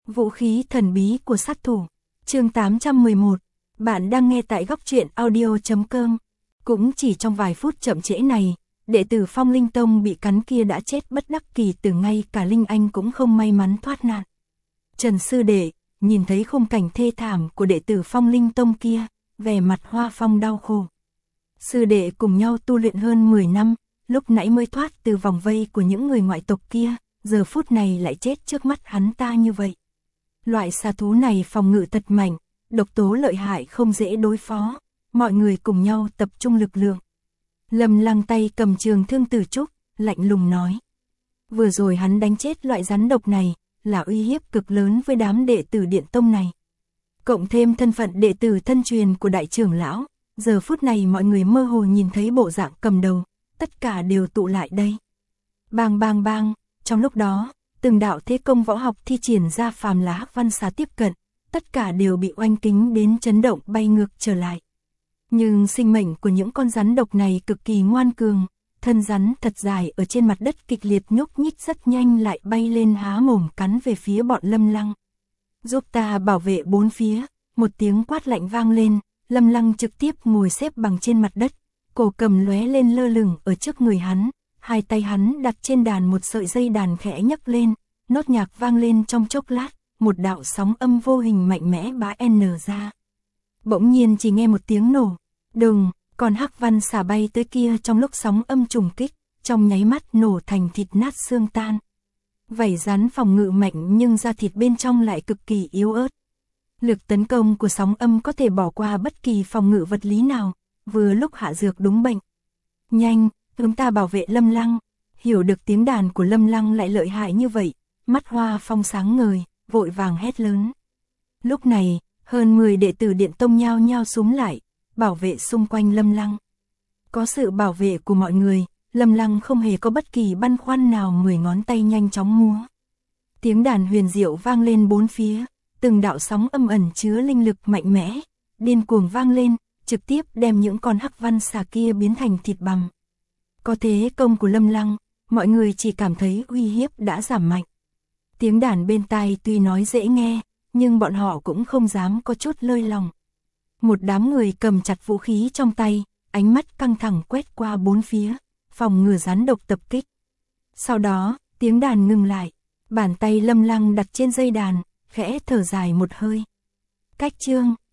Vũ khí thần bí của sát thủ. Chương 811. Bạn đang nghe tại góc truyện audio.com. Cũng chỉ trong vài phút chậm trễ này, đệ tử Phong Linh Tông bị cắn kia đã chết bất đắc kỳ tử, ngay cả Linh Anh cũng không may mắn thoát nạn. Trần sư đệ nhìn thấy khung cảnh thê thảm của đệ tử Phong Linh Tông kia, vẻ mặt Hoa Phong đau khổ. Sư đệ cùng nhau tu luyện hơn 10 năm, lúc nãy mới thoát từ vòng vây của những người ngoại tộc kia, giờ phút này lại chết trước mắt hắn ta như vậy. Loại xà thú này phòng ngự thật mạnh, độc tố lợi hại không dễ đối phó, mọi người cùng nhau tập trung lực lượng. Lâm Lăng tay cầm trường thương tử trúc, lạnh lùng nói. Vừa rồi hắn đánh chết loại rắn độc này, là uy hiếp cực lớn với đám đệ tử Điện Tông này. Cộng thêm thân phận đệ tử thân truyền của đại trưởng lão, giờ phút này mọi người mơ hồ nhìn thấy bộ dạng cầm đầu, tất cả đều tụ lại đây. Bang bang bang, trong lúc đó, từng đạo thế công võ học thi triển ra, phàm là Hắc Văn xà tiếp cận, tất cả đều bị oanh kính đến chấn động bay ngược trở lại. Nhưng sinh mệnh của những con rắn độc này cực kỳ ngoan cường, thân rắn thật dài ở trên mặt đất kịch liệt nhúc nhích, rất nhanh lại bay lên há mồm cắn về phía bọn Lâm Lăng. Giúp ta bảo vệ bốn phía, một tiếng quát lạnh vang lên, Lâm Lăng trực tiếp ngồi xếp bằng trên mặt đất, cổ cầm lóe lên lơ lửng ở trước người hắn, hai tay hắn đặt trên đàn, một sợi dây đàn khẽ nhấc lên, nốt nhạc vang lên trong chốc lát, một đạo sóng âm vô hình mạnh mẽ bá n ra. Bỗng nhiên chỉ nghe một tiếng nổ, đùng, còn Hắc Văn xà bay tới kia trong lúc sóng âm trùng kích, trong nháy mắt nổ thành thịt nát xương tan. Vảy rắn phòng ngự mạnh nhưng da thịt bên trong lại cực kỳ yếu ớt. Lực tấn công của sóng âm có thể bỏ qua bất kỳ phòng ngự vật lý nào, vừa lúc hạ dược đúng bệnh. Nhanh, chúng ta bảo vệ Lâm Lăng. Hiểu được tiếng đàn của Lâm Lăng lại lợi hại như vậy, mắt Hoa Phong sáng ngời, vội vàng hét lớn. Lúc này, hơn 10 đệ tử Điện Tông nhao nhao xúm lại, bảo vệ xung quanh Lâm Lăng. Có sự bảo vệ của mọi người, Lâm Lăng không hề có bất kỳ băn khoăn nào, 10 ngón tay nhanh chóng múa. Tiếng đàn huyền diệu vang lên bốn phía, từng đạo sóng âm ẩn chứa linh lực mạnh mẽ, điên cuồng vang lên, trực tiếp đem những con Hắc Văn xà kia biến thành thịt bằm. Có thế công của Lâm Lăng, mọi người chỉ cảm thấy uy hiếp đã giảm mạnh. Tiếng đàn bên tai tuy nói dễ nghe, nhưng bọn họ cũng không dám có chút lơi lòng. Một đám người cầm chặt vũ khí trong tay, ánh mắt căng thẳng quét qua bốn phía, phòng ngừa rắn độc tập kích. Sau đó, tiếng đàn ngừng lại, bàn tay Lâm Lăng đặt trên dây đàn, khẽ thở dài một hơi. Cách chương